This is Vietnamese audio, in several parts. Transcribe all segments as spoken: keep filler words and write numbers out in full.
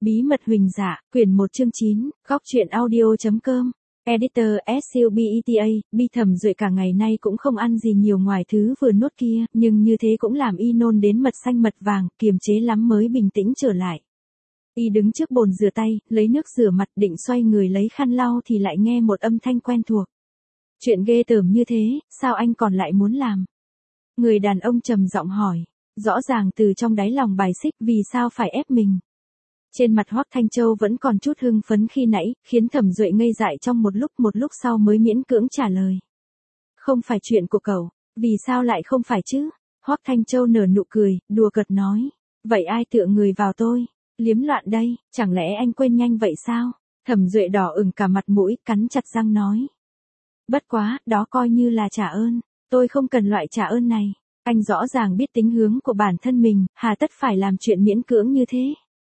Bí mật Huỳnh Dạ, quyển một chương chín, góc truyện audio.com, editor SUBETA, Bi Thẩm Duệ cả ngày nay cũng không ăn gì nhiều ngoài thứ vừa nuốt kia, nhưng như thế cũng làm y nôn đến mật xanh mật vàng, kiềm chế lắm mới bình tĩnh trở lại. Y đứng trước bồn rửa tay, lấy nước rửa mặt định xoay người lấy khăn lau thì lại nghe một âm thanh quen thuộc. Chuyện ghê tởm như thế, sao anh còn lại muốn làm? Người đàn ông trầm giọng hỏi, rõ ràng từ trong đáy lòng bài xích vì sao phải ép mình. Trên mặt Hoắc Thanh Châu vẫn còn chút hưng phấn khi nãy, khiến Thẩm Duệ ngây dại trong một lúc một lúc sau mới miễn cưỡng trả lời. Không phải chuyện của cậu, vì sao lại không phải chứ? Hoắc Thanh Châu nở nụ cười, đùa cợt nói. Vậy ai tựa người vào tôi? Liếm loạn đây, chẳng lẽ anh quên nhanh vậy sao? Thẩm Duệ đỏ ửng cả mặt mũi, cắn chặt răng nói. Bất quá, đó coi như là trả ơn, tôi không cần loại trả ơn này. Anh rõ ràng biết tính hướng của bản thân mình, hà tất phải làm chuyện miễn cưỡng như thế.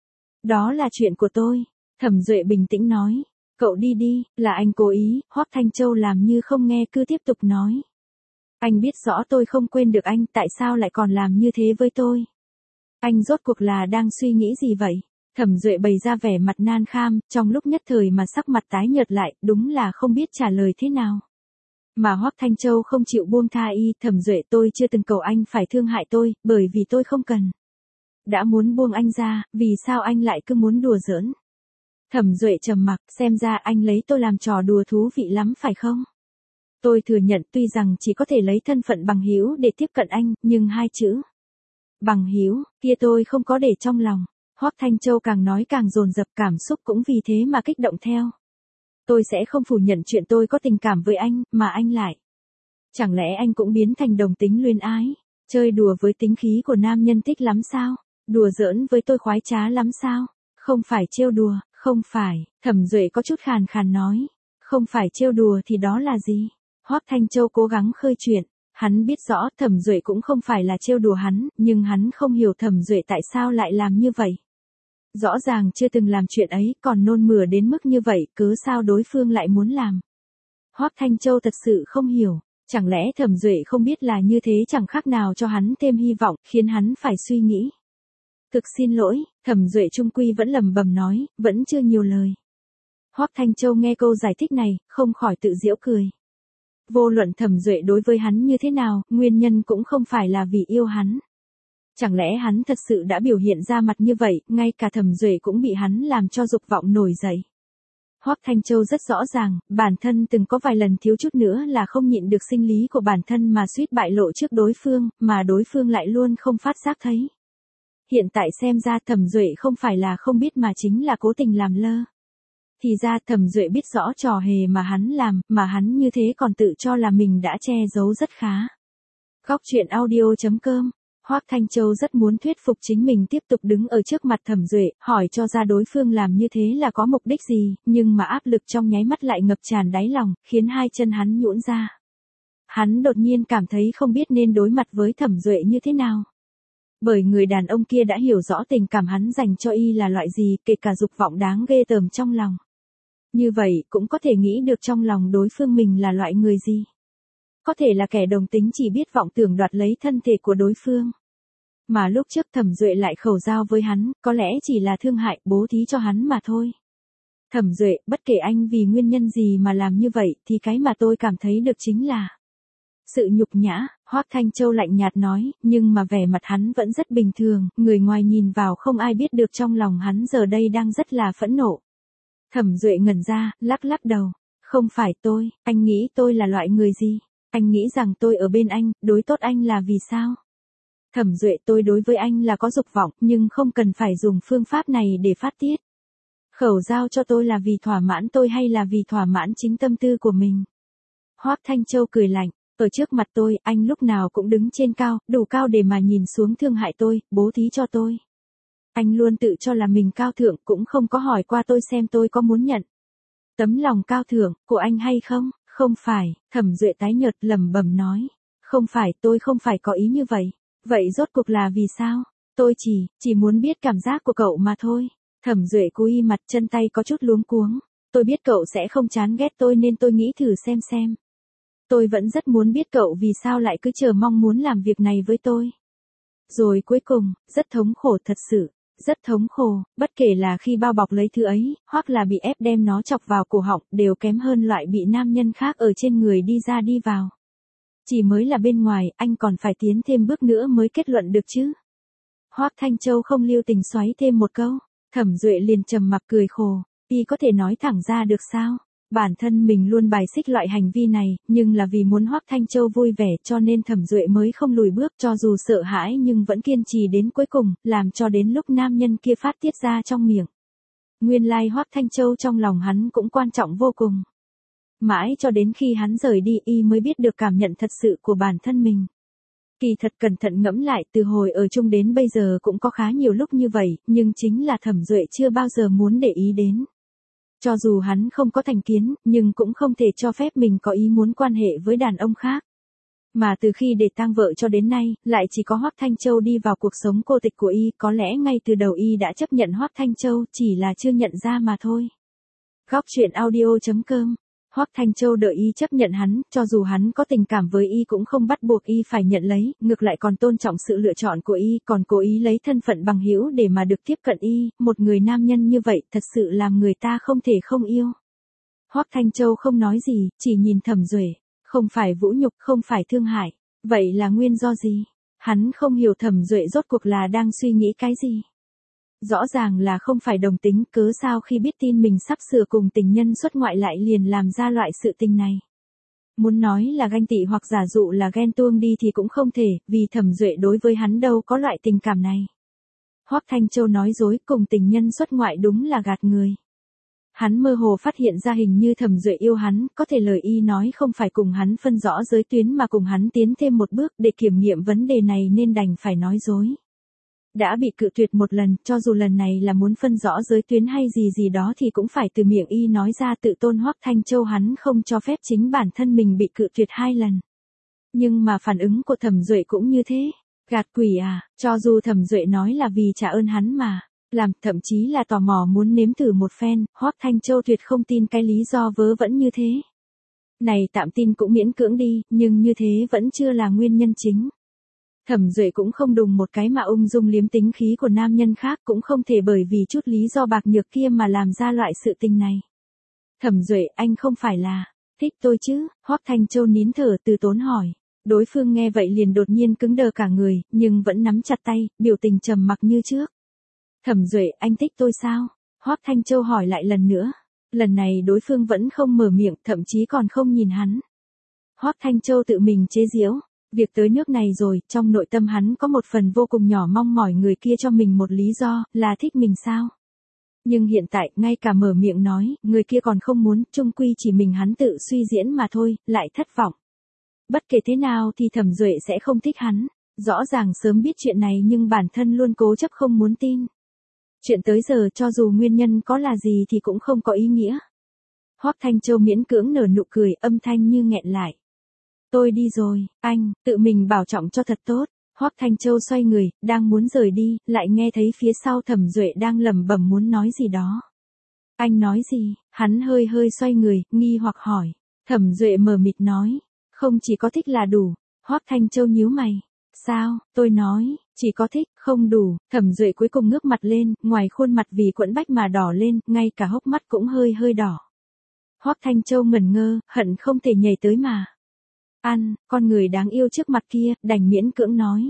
Đó là chuyện của tôi, Thẩm Duệ bình tĩnh nói. Cậu đi đi, là anh cố ý, Hoắc Thanh Châu làm như không nghe cứ tiếp tục nói. Anh biết rõ tôi không quên được anh, tại sao lại còn làm như thế với tôi? Anh rốt cuộc là đang suy nghĩ gì vậy? Thẩm Duệ bày ra vẻ mặt nan kham, trong lúc nhất thời mà sắc mặt tái nhợt lại, đúng là không biết trả lời thế nào. Mà Hoắc Thanh Châu không chịu buông tha y, Thẩm Duệ tôi chưa từng cầu anh phải thương hại tôi, bởi vì tôi không cần. Đã muốn buông anh ra, vì sao anh lại cứ muốn đùa giỡn? Thẩm Duệ trầm mặc, xem ra anh lấy tôi làm trò đùa thú vị lắm phải không? Tôi thừa nhận tuy rằng chỉ có thể lấy thân phận bằng hữu để tiếp cận anh, nhưng hai chữ bằng hữu kia tôi không có để trong lòng. Hoắc Thanh Châu càng nói càng dồn dập, cảm xúc cũng vì thế mà kích động theo. Tôi sẽ không phủ nhận chuyện tôi có tình cảm với anh, mà anh lại. Chẳng lẽ anh cũng biến thành đồng tính luyến ái? Chơi đùa với tính khí của nam nhân thích lắm sao? Đùa giỡn với tôi khoái trá lắm sao? Không phải trêu đùa, không phải, Thẩm Duệ có chút khàn khàn nói. Không phải trêu đùa thì đó là gì? Hoắc Thanh Châu cố gắng khơi chuyện. Hắn biết rõ Thẩm Duệ cũng không phải là trêu đùa hắn, nhưng hắn không hiểu Thẩm Duệ tại sao lại làm như vậy. Rõ ràng chưa từng làm chuyện ấy, còn nôn mửa đến mức như vậy, cớ sao đối phương lại muốn làm? Hoắc Thanh Châu thật sự không hiểu, chẳng lẽ Thẩm Duệ không biết là như thế chẳng khác nào cho hắn thêm hy vọng, khiến hắn phải suy nghĩ. Thực xin lỗi, Thẩm Duệ trung quy vẫn lẩm bẩm nói, vẫn chưa nhiều lời. Hoắc Thanh Châu nghe câu giải thích này, không khỏi tự giễu cười. Vô luận Thẩm Duệ đối với hắn như thế nào, nguyên nhân cũng không phải là vì yêu hắn. Chẳng lẽ hắn thật sự đã biểu hiện ra mặt như vậy, ngay cả Thẩm Duệ cũng bị hắn làm cho dục vọng nổi dậy. Hoắc Thanh Châu rất rõ ràng, bản thân từng có vài lần thiếu chút nữa là không nhịn được sinh lý của bản thân mà suýt bại lộ trước đối phương, mà đối phương lại luôn không phát giác thấy. Hiện tại xem ra Thẩm Duệ không phải là không biết mà chính là cố tình làm lơ. Thì ra Thẩm Duệ biết rõ trò hề mà hắn làm, mà hắn như thế còn tự cho là mình đã che giấu rất khá. Góc truyện audio.com, Hoắc Thanh Châu rất muốn thuyết phục chính mình tiếp tục đứng ở trước mặt Thẩm Duệ, hỏi cho ra đối phương làm như thế là có mục đích gì, nhưng mà áp lực trong nháy mắt lại ngập tràn đáy lòng, khiến hai chân hắn nhũn ra. Hắn đột nhiên cảm thấy không biết nên đối mặt với Thẩm Duệ như thế nào. Bởi người đàn ông kia đã hiểu rõ tình cảm hắn dành cho y là loại gì, kể cả dục vọng đáng ghê tởm trong lòng. Như vậy, cũng có thể nghĩ được trong lòng đối phương mình là loại người gì. Có thể là kẻ đồng tính chỉ biết vọng tưởng đoạt lấy thân thể của đối phương. Mà lúc trước Thẩm Duệ lại khẩu giao với hắn, có lẽ chỉ là thương hại, bố thí cho hắn mà thôi. Thẩm Duệ, bất kể anh vì nguyên nhân gì mà làm như vậy, thì cái mà tôi cảm thấy được chính là sự nhục nhã. Hoắc Thanh Châu lạnh nhạt nói, nhưng mà vẻ mặt hắn vẫn rất bình thường, người ngoài nhìn vào không ai biết được trong lòng hắn giờ đây đang rất là phẫn nộ. Thẩm Duệ ngẩn ra, lắc lắc đầu. Không phải tôi, anh nghĩ tôi là loại người gì? Anh nghĩ rằng tôi ở bên anh, đối tốt anh là vì sao? Thẩm Duệ, tôi đối với anh là có dục vọng, nhưng không cần phải dùng phương pháp này để phát tiết. Khẩu giao cho tôi là vì thỏa mãn tôi hay là vì thỏa mãn chính tâm tư của mình? Hoắc Thanh Châu cười lạnh. Ở trước mặt tôi, anh lúc nào cũng đứng trên cao, đủ cao để mà nhìn xuống thương hại tôi, bố thí cho tôi. Anh luôn tự cho là mình cao thượng, cũng không có hỏi qua tôi xem tôi có muốn nhận tấm lòng cao thượng của anh hay không. Không phải, Thẩm Duệ tái nhợt lẩm bẩm nói. Không phải, tôi không phải có ý như vậy. Vậy rốt cuộc là vì sao? Tôi chỉ, chỉ muốn biết cảm giác của cậu mà thôi. Thẩm Duệ cúi mặt, chân tay có chút luống cuống. Tôi biết cậu sẽ không chán ghét tôi nên tôi nghĩ thử xem xem. Tôi vẫn rất muốn biết cậu vì sao lại cứ chờ mong muốn làm việc này với tôi. Rồi cuối cùng, rất thống khổ thật sự. rất thống khổ, bất kể là khi bao bọc lấy thứ ấy, hoặc là bị ép đem nó chọc vào cổ họng, đều kém hơn loại bị nam nhân khác ở trên người đi ra đi vào. Chỉ mới là bên ngoài, anh còn phải tiến thêm bước nữa mới kết luận được chứ. Hoắc Thanh Châu không lưu tình xoáy thêm một câu, Thẩm Duệ liền trầm mặc cười khổ, y có thể nói thẳng ra được sao? Bản thân mình luôn bài xích loại hành vi này, nhưng là vì muốn Hoắc Thanh Châu vui vẻ cho nên Thẩm Duệ mới không lùi bước, cho dù sợ hãi nhưng vẫn kiên trì đến cuối cùng, làm cho đến lúc nam nhân kia phát tiết ra trong miệng. Nguyên lai like Hoắc Thanh Châu trong lòng hắn cũng quan trọng vô cùng. Mãi cho đến khi hắn rời đi y mới biết được cảm nhận thật sự của bản thân mình. Kỳ thật cẩn thận ngẫm lại, từ hồi ở chung đến bây giờ cũng có khá nhiều lúc như vậy, nhưng chính là Thẩm Duệ chưa bao giờ muốn để ý đến. Cho dù hắn không có thành kiến, nhưng cũng không thể cho phép mình có ý muốn quan hệ với đàn ông khác. Mà từ khi để tang vợ cho đến nay, lại chỉ có Hoắc Thanh Châu đi vào cuộc sống cô tịch của y, có lẽ ngay từ đầu y đã chấp nhận Hoắc Thanh Châu, chỉ là chưa nhận ra mà thôi. Góc truyện audio chấm com. Hoắc Thanh Châu đợi y chấp nhận hắn, cho dù hắn có tình cảm với y cũng không bắt buộc y phải nhận lấy, ngược lại còn tôn trọng sự lựa chọn của y, còn cố ý lấy thân phận bằng hữu để mà được tiếp cận y, một người nam nhân như vậy thật sự làm người ta không thể không yêu. Hoắc Thanh Châu không nói gì, chỉ nhìn Thẩm Duệ, không phải vũ nhục, không phải thương hại, vậy là nguyên do gì? Hắn không hiểu Thẩm Duệ rốt cuộc là đang suy nghĩ cái gì. Rõ ràng là không phải đồng tính, cớ sao khi biết tin mình sắp sửa cùng tình nhân xuất ngoại lại liền làm ra loại sự tình này. Muốn nói là ganh tị hoặc giả dụ là ghen tuông đi thì cũng không thể, vì Thẩm Duệ đối với hắn đâu có loại tình cảm này. Hoắc Thanh Châu nói dối, cùng tình nhân xuất ngoại đúng là gạt người. Hắn mơ hồ phát hiện ra hình như Thẩm Duệ yêu hắn, có thể lời y nói không phải cùng hắn phân rõ giới tuyến mà cùng hắn tiến thêm một bước, để kiểm nghiệm vấn đề này nên đành phải nói dối. Đã bị cự tuyệt một lần, cho dù lần này là muốn phân rõ giới tuyến hay gì gì đó thì cũng phải từ miệng y nói ra, tự tôn Hoắc Thanh Châu hắn không cho phép chính bản thân mình bị cự tuyệt hai lần. Nhưng mà phản ứng của Thẩm Duệ cũng như thế, gạt quỷ à, cho dù Thẩm Duệ nói là vì trả ơn hắn mà, làm, thậm chí là tò mò muốn nếm thử một phen, Hoắc Thanh Châu tuyệt không tin cái lý do vớ vẩn như thế. Này tạm tin cũng miễn cưỡng đi, nhưng như thế vẫn chưa là nguyên nhân chính. Thẩm Duệ cũng không đùng một cái mà ung dung liếm tính khí của nam nhân khác, cũng không thể bởi vì chút lý do bạc nhược kia mà làm ra loại sự tình này. Thẩm Duệ, anh không phải là thích tôi chứ? Hoắc Thanh Châu nín thở từ tốn hỏi. Đối phương nghe vậy liền đột nhiên cứng đờ cả người, nhưng vẫn nắm chặt tay, biểu tình trầm mặc như trước. Thẩm Duệ, anh thích tôi sao? Hoắc Thanh Châu hỏi lại lần nữa. Lần này đối phương vẫn không mở miệng, thậm chí còn không nhìn hắn. Hoắc Thanh Châu tự mình chế giễu. Việc tới nước này rồi, trong nội tâm hắn có một phần vô cùng nhỏ mong mỏi người kia cho mình một lý do, là thích mình sao? Nhưng hiện tại, ngay cả mở miệng nói, người kia còn không muốn, chung quy chỉ mình hắn tự suy diễn mà thôi, lại thất vọng. Bất kể thế nào thì Thẩm Duệ sẽ không thích hắn. Rõ ràng sớm biết chuyện này nhưng bản thân luôn cố chấp không muốn tin. Chuyện tới giờ cho dù nguyên nhân có là gì thì cũng không có ý nghĩa. Hoắc Thanh Châu miễn cưỡng nở nụ cười, âm thanh như nghẹn lại. Tôi đi rồi, anh, tự mình bảo trọng cho thật tốt. Hoắc Thanh Châu xoay người, đang muốn rời đi, lại nghe thấy phía sau Thẩm Duệ đang lẩm bẩm muốn nói gì đó. Anh nói gì? Hắn hơi hơi xoay người, nghi hoặc hỏi. Thẩm Duệ mờ mịt nói, không chỉ có thích là đủ. Hoắc Thanh Châu nhíu mày. Sao? Tôi nói, chỉ có thích, không đủ. Thẩm Duệ cuối cùng ngước mặt lên, ngoài khuôn mặt vì quẫn bách mà đỏ lên, ngay cả hốc mắt cũng hơi hơi đỏ. Hoắc Thanh Châu ngẩn ngơ, hận không thể nhảy tới mà. Ăn, con người đáng yêu trước mặt kia, đành miễn cưỡng nói.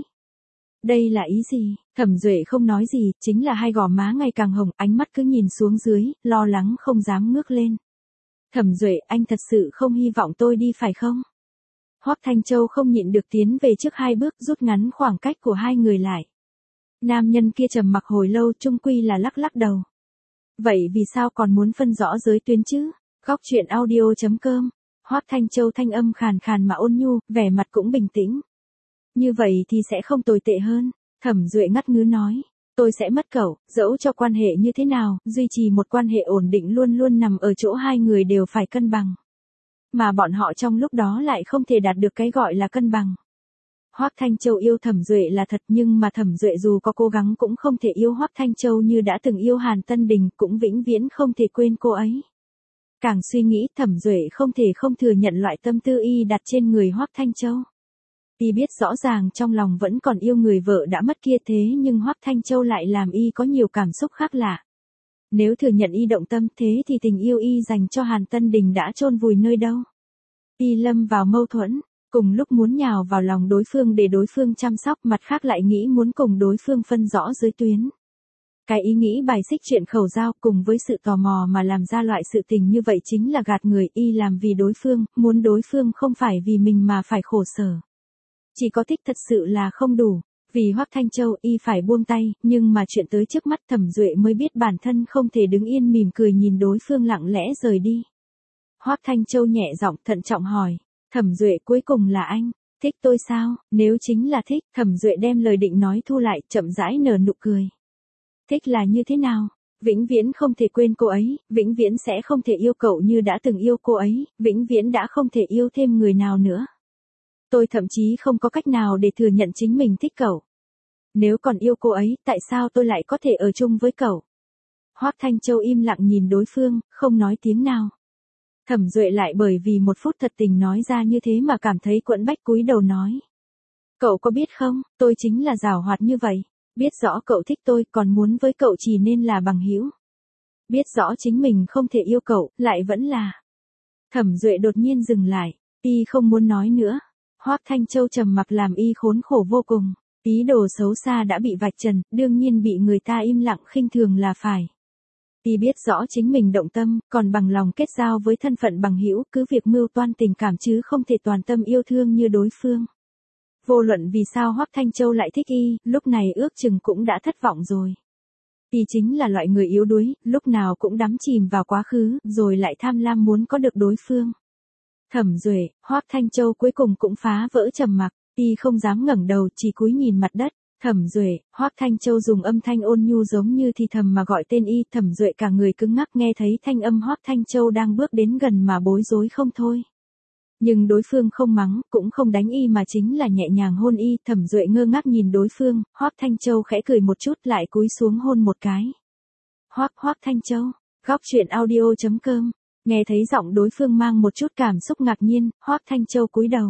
Đây là ý gì? Thẩm Duệ không nói gì, chính là hai gò má ngày càng hồng, ánh mắt cứ nhìn xuống dưới, lo lắng không dám ngước lên. Thẩm Duệ, anh thật sự không hy vọng tôi đi phải không? Hoắc Thanh Châu không nhịn được tiến về trước hai bước, rút ngắn khoảng cách của hai người lại. Nam nhân kia trầm mặc hồi lâu, chung quy là lắc lắc đầu. Vậy vì sao còn muốn phân rõ giới tuyến chứ? Góc truyện audio chấm com. Hoắc Thanh Châu thanh âm khàn khàn mà ôn nhu, vẻ mặt cũng bình tĩnh. Như vậy thì sẽ không tồi tệ hơn. Thẩm Duệ ngắt ngứ nói. Tôi sẽ mất cậu, dẫu cho quan hệ như thế nào, duy trì một quan hệ ổn định luôn luôn nằm ở chỗ hai người đều phải cân bằng. Mà bọn họ trong lúc đó lại không thể đạt được cái gọi là cân bằng. Hoắc Thanh Châu yêu Thẩm Duệ là thật, nhưng mà Thẩm Duệ dù có cố gắng cũng không thể yêu Hoắc Thanh Châu như đã từng yêu Hàn Tân Đình, cũng vĩnh viễn không thể quên cô ấy. Càng suy nghĩ, Thẩm Duệ không thể không thừa nhận loại tâm tư y đặt trên người Hoắc Thanh Châu. Y biết rõ ràng trong lòng vẫn còn yêu người vợ đã mất kia, thế nhưng Hoắc Thanh Châu lại làm Y có nhiều cảm xúc khác lạ. Nếu thừa nhận Y động tâm thế thì tình yêu Y dành cho Hàn Tân Đình đã chôn vùi nơi đâu. Y lâm vào mâu thuẫn, cùng lúc muốn nhào vào lòng đối phương để đối phương chăm sóc, mặt khác lại nghĩ muốn cùng đối phương phân rõ giới tuyến. Cái ý nghĩ bài xích chuyện khẩu giao cùng với sự tò mò mà làm ra loại sự tình như vậy chính là gạt người. Y làm vì đối phương, muốn đối phương không phải vì mình mà phải khổ sở. Chỉ có thích thật sự là không đủ. Vì Hoắc Thanh Châu Y phải buông tay, nhưng mà chuyện tới trước mắt Thẩm Duệ mới biết bản thân không thể đứng yên mỉm cười nhìn đối phương lặng lẽ rời đi. Hoắc Thanh Châu nhẹ giọng thận trọng hỏi, Thẩm Duệ cuối cùng là anh, thích tôi sao? Nếu chính là thích, Thẩm Duệ đem lời định nói thu lại, chậm rãi nở nụ cười. Thích là như thế nào? Vĩnh viễn không thể quên cô ấy, vĩnh viễn sẽ không thể yêu cậu như đã từng yêu cô ấy, vĩnh viễn đã không thể yêu thêm người nào nữa. Tôi thậm chí không có cách nào để thừa nhận chính mình thích cậu. Nếu còn yêu cô ấy, tại sao tôi lại có thể ở chung với cậu? Hoắc Thanh Châu im lặng nhìn đối phương, không nói tiếng nào. Thẩm Duệ lại bởi vì một phút thật tình nói ra như thế mà cảm thấy quẫn bách, cúi đầu nói. Cậu có biết không, tôi chính là giảo hoạt như vậy. Biết rõ cậu thích tôi, còn muốn với cậu chỉ nên là bằng hữu. Biết rõ chính mình không thể yêu cậu, lại vẫn là. Thẩm Duệ đột nhiên dừng lại, Y không muốn nói nữa. Hoắc Thanh Châu trầm mặc làm Y khốn khổ vô cùng. Ý đồ xấu xa đã bị vạch trần, đương nhiên bị người ta im lặng khinh thường là phải. Y biết rõ chính mình động tâm, còn bằng lòng kết giao với thân phận bằng hữu, cứ việc mưu toan tình cảm chứ không thể toàn tâm yêu thương như đối phương. Vô luận vì sao Hoắc Thanh Châu lại thích Y, lúc này ước chừng cũng đã thất vọng rồi. Y chính là loại người yếu đuối, lúc nào cũng đắm chìm vào quá khứ, rồi lại tham lam muốn có được đối phương. Thẩm Duệ, Hoắc Thanh Châu cuối cùng cũng phá vỡ trầm mặc, Y không dám ngẩng đầu, chỉ cúi nhìn mặt đất. Thẩm Duệ, Hoắc Thanh Châu dùng âm thanh ôn nhu giống như thì thầm mà gọi tên Y. Thẩm Duệ cả người cứng ngắc nghe thấy thanh âm Hoắc Thanh Châu đang bước đến gần mà bối rối không thôi. Nhưng đối phương không mắng, cũng không đánh Y mà chính là nhẹ nhàng hôn Y. Thẩm Duệ ngơ ngác nhìn đối phương, Hoắc Thanh Châu khẽ cười một chút lại cúi xuống hôn một cái. Hoắc Hoắc Thanh Châu, góc truyện audio chấm com, nghe thấy giọng đối phương mang một chút cảm xúc ngạc nhiên, Hoắc Thanh Châu cúi đầu.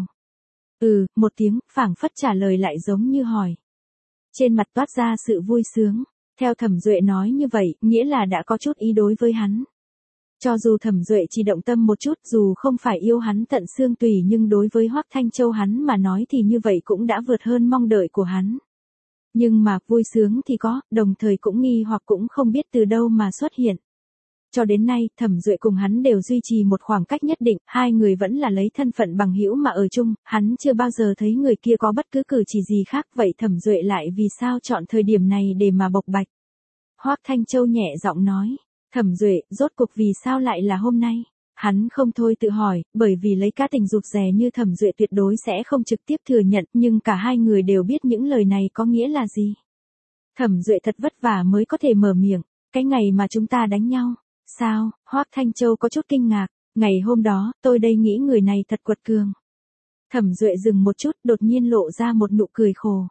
Ừ, một tiếng, phảng phất trả lời lại giống như hỏi. Trên mặt toát ra sự vui sướng, theo Thẩm Duệ nói như vậy, nghĩa là đã có chút ý đối với hắn. Cho dù Thẩm Duệ chỉ động tâm một chút, dù không phải yêu hắn tận xương tủy, nhưng đối với Hoắc Thanh Châu hắn mà nói thì như vậy cũng đã vượt hơn mong đợi của hắn. Nhưng mà, vui sướng thì có, đồng thời cũng nghi hoặc cũng không biết từ đâu mà xuất hiện. Cho đến nay, Thẩm Duệ cùng hắn đều duy trì một khoảng cách nhất định, hai người vẫn là lấy thân phận bằng hữu mà ở chung, hắn chưa bao giờ thấy người kia có bất cứ cử chỉ gì khác, vậy Thẩm Duệ lại vì sao chọn thời điểm này để mà bộc bạch? Hoắc Thanh Châu nhẹ giọng nói, Thẩm Duệ, rốt cuộc vì sao lại là hôm nay? Hắn không thôi tự hỏi, bởi vì lấy cá tình rụt rè như Thẩm Duệ tuyệt đối sẽ không trực tiếp thừa nhận, nhưng cả hai người đều biết những lời này có nghĩa là gì. Thẩm Duệ thật vất vả mới có thể mở miệng, cái ngày mà chúng ta đánh nhau. Sao? Hoắc Thanh Châu có chút kinh ngạc, ngày hôm đó, tôi đây nghĩ người này thật quật cường. Thẩm Duệ dừng một chút, đột nhiên lộ ra một nụ cười khổ.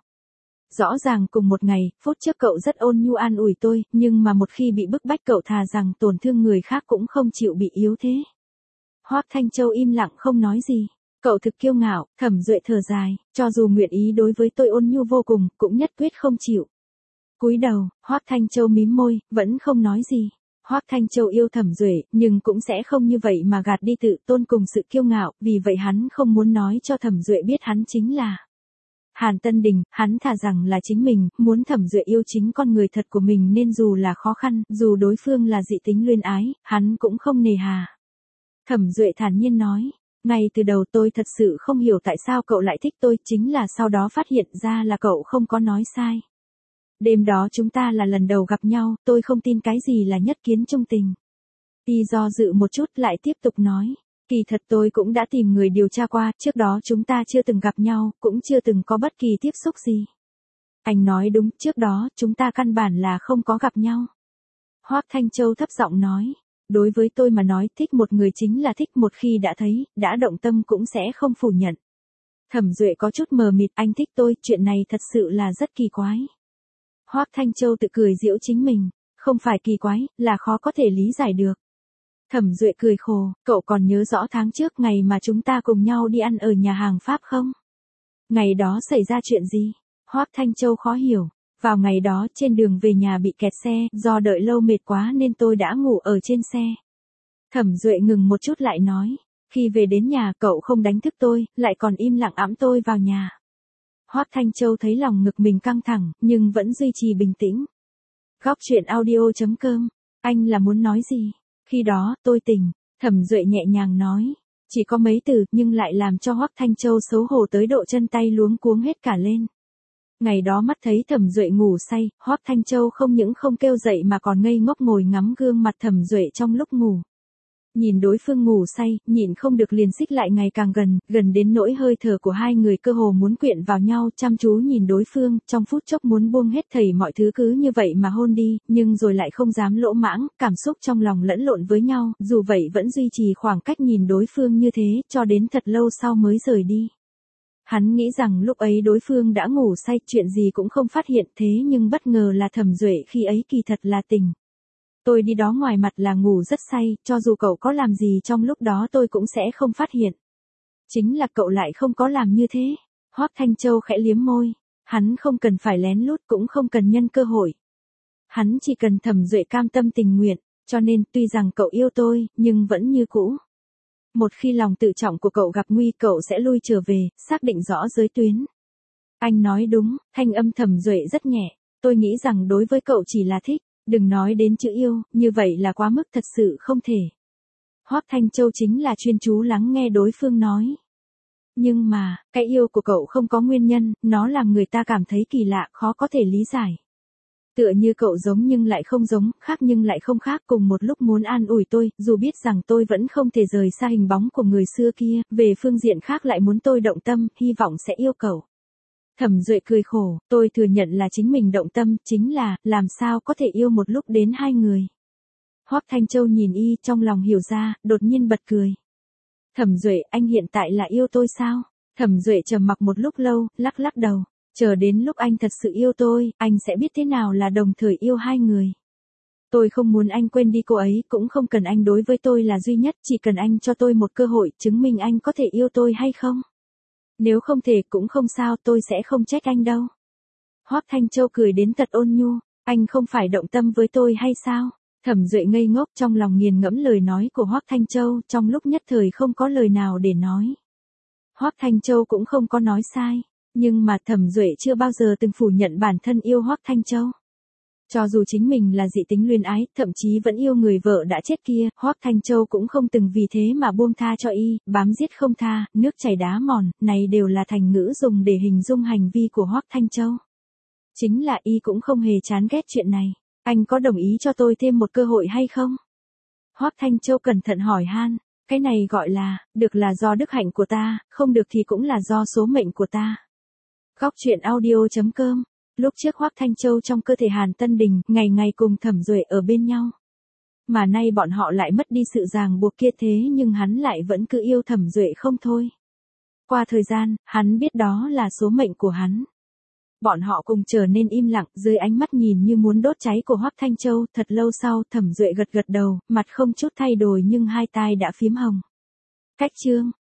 Rõ ràng cùng một ngày, phút trước cậu rất ôn nhu an ủi tôi, nhưng mà một khi bị bức bách cậu thà rằng tổn thương người khác cũng không chịu bị yếu thế. Hoắc Thanh Châu im lặng không nói gì. Cậu thực kiêu ngạo, Thẩm Duệ thở dài, cho dù nguyện ý đối với tôi ôn nhu vô cùng, cũng nhất quyết không chịu. Cúi đầu, Hoắc Thanh Châu mím môi, vẫn không nói gì. Hoắc Thanh Châu yêu Thẩm Duệ, nhưng cũng sẽ không như vậy mà gạt đi tự tôn cùng sự kiêu ngạo, vì vậy hắn không muốn nói cho Thẩm Duệ biết hắn chính là Hàn Tân Đình, hắn thà rằng là chính mình, muốn Thẩm Duệ yêu chính con người thật của mình nên dù là khó khăn, dù đối phương là dị tính luyến ái, hắn cũng không nề hà. Thẩm Duệ thản nhiên nói, ngay từ đầu tôi thật sự không hiểu tại sao cậu lại thích tôi, chính là sau đó phát hiện ra là cậu không có nói sai. Đêm đó chúng ta là lần đầu gặp nhau, tôi không tin cái gì là nhất kiến chung tình. Y do dự một chút lại tiếp tục nói, kỳ thật tôi cũng đã tìm người điều tra qua, trước đó chúng ta chưa từng gặp nhau, cũng chưa từng có bất kỳ tiếp xúc gì. Anh nói đúng, trước đó chúng ta căn bản là không có gặp nhau. Hoắc Thanh Châu thấp giọng nói, đối với tôi mà nói thích một người chính là thích, một khi đã thấy, đã động tâm cũng sẽ không phủ nhận. Thẩm Duệ có chút mờ mịt, anh thích tôi, chuyện này thật sự là rất kỳ quái. Hoắc Thanh Châu tự cười giễu chính mình, không phải kỳ quái, là khó có thể lý giải được. Thẩm Duệ cười khổ, cậu còn nhớ rõ tháng trước ngày mà chúng ta cùng nhau đi ăn ở nhà hàng Pháp không? Ngày đó xảy ra chuyện gì? Hoắc Thanh Châu khó hiểu. Vào ngày đó trên đường về nhà bị kẹt xe, do đợi lâu mệt quá nên tôi đã ngủ ở trên xe. Thẩm Duệ ngừng một chút lại nói. Khi về đến nhà cậu không đánh thức tôi, lại còn im lặng ẵm tôi vào nhà. Hoắc Thanh Châu thấy lòng ngực mình căng thẳng, nhưng vẫn duy trì bình tĩnh. Góc truyện audio chấm com, anh là muốn nói gì? Khi đó, tôi tỉnh, Thẩm Duệ nhẹ nhàng nói. Chỉ có mấy từ, nhưng lại làm cho Hoắc Thanh Châu xấu hổ tới độ chân tay luống cuống hết cả lên. Ngày đó mắt thấy Thẩm Duệ ngủ say, Hoắc Thanh Châu không những không kêu dậy mà còn ngây ngốc ngồi ngắm gương mặt Thẩm Duệ trong lúc ngủ. Nhìn đối phương ngủ say, nhịn không được liền xích lại ngày càng gần, gần đến nỗi hơi thở của hai người cơ hồ muốn quyện vào nhau, chăm chú nhìn đối phương, trong phút chốc muốn buông hết thảy mọi thứ cứ như vậy mà hôn đi, nhưng rồi lại không dám lỗ mãng, cảm xúc trong lòng lẫn lộn với nhau, dù vậy vẫn duy trì khoảng cách nhìn đối phương như thế, cho đến thật lâu sau mới rời đi. Hắn nghĩ rằng lúc ấy đối phương đã ngủ say, chuyện gì cũng không phát hiện, thế nhưng bất ngờ là Thẩm Duệ khi ấy kỳ thật là tỉnh. Tôi đi đó ngoài mặt là ngủ rất say, cho dù cậu có làm gì trong lúc đó tôi cũng sẽ không phát hiện. Chính là cậu lại không có làm như thế. Hoắc Thanh Châu khẽ liếm môi. Hắn không cần phải lén lút cũng không cần nhân cơ hội. Hắn chỉ cần Thẩm Duệ cam tâm tình nguyện, cho nên tuy rằng cậu yêu tôi, nhưng vẫn như cũ. Một khi lòng tự trọng của cậu gặp nguy cậu sẽ lui trở về, xác định rõ giới tuyến. Anh nói đúng, thanh âm Thẩm Duệ rất nhẹ. Tôi nghĩ rằng đối với cậu chỉ là thích. Đừng nói đến chữ yêu, như vậy là quá mức thật sự không thể. Hoắc Thanh Châu chính là chuyên chú lắng nghe đối phương nói. Nhưng mà, cái yêu của cậu không có nguyên nhân, nó làm người ta cảm thấy kỳ lạ, khó có thể lý giải. Tựa như cậu giống nhưng lại không giống, khác nhưng lại không khác, cùng một lúc muốn an ủi tôi, dù biết rằng tôi vẫn không thể rời xa hình bóng của người xưa kia, về phương diện khác lại muốn tôi động tâm, hy vọng sẽ yêu cậu. Thẩm Duệ cười khổ, tôi thừa nhận là chính mình động tâm, chính là, làm sao có thể yêu một lúc đến hai người. Hoắc Thanh Châu nhìn y trong lòng hiểu ra, đột nhiên bật cười. Thẩm Duệ, anh hiện tại là yêu tôi sao? Thẩm Duệ trầm mặc một lúc lâu, lắc lắc đầu. Chờ đến lúc anh thật sự yêu tôi, anh sẽ biết thế nào là đồng thời yêu hai người. Tôi không muốn anh quên đi cô ấy, cũng không cần anh đối với tôi là duy nhất, chỉ cần anh cho tôi một cơ hội chứng minh anh có thể yêu tôi hay không. Nếu không thể cũng không sao, tôi sẽ không trách anh đâu. Hoắc Thanh Châu cười đến thật ôn nhu, anh không phải động tâm với tôi hay sao? Thẩm Duệ ngây ngốc trong lòng nghiền ngẫm lời nói của Hoắc Thanh Châu, trong lúc nhất thời không có lời nào để nói. Hoắc Thanh Châu cũng không có nói sai, nhưng mà Thẩm Duệ chưa bao giờ từng phủ nhận bản thân yêu Hoắc Thanh Châu. Cho dù chính mình là dị tính luyến ái, thậm chí vẫn yêu người vợ đã chết kia, Hoắc Thanh Châu cũng không từng vì thế mà buông tha cho y, bám giết không tha, nước chảy đá mòn, này đều là thành ngữ dùng để hình dung hành vi của Hoắc Thanh Châu. Chính là y cũng không hề chán ghét chuyện này. Anh có đồng ý cho tôi thêm một cơ hội hay không? Hoắc Thanh Châu cẩn thận hỏi han, cái này gọi là, được là do đức hạnh của ta, không được thì cũng là do số mệnh của ta. Góc truyện audio chấm com. Lúc trước Hoắc Thanh Châu trong cơ thể Hàn Tân Đình, ngày ngày cùng Thẩm Duệ ở bên nhau. Mà nay bọn họ lại mất đi sự ràng buộc kia, thế nhưng hắn lại vẫn cứ yêu Thẩm Duệ không thôi. Qua thời gian, hắn biết đó là số mệnh của hắn. Bọn họ cùng trở nên im lặng, dưới ánh mắt nhìn như muốn đốt cháy của Hoắc Thanh Châu, thật lâu sau, Thẩm Duệ gật gật đầu, mặt không chút thay đổi nhưng hai tai đã phím hồng. Cách chương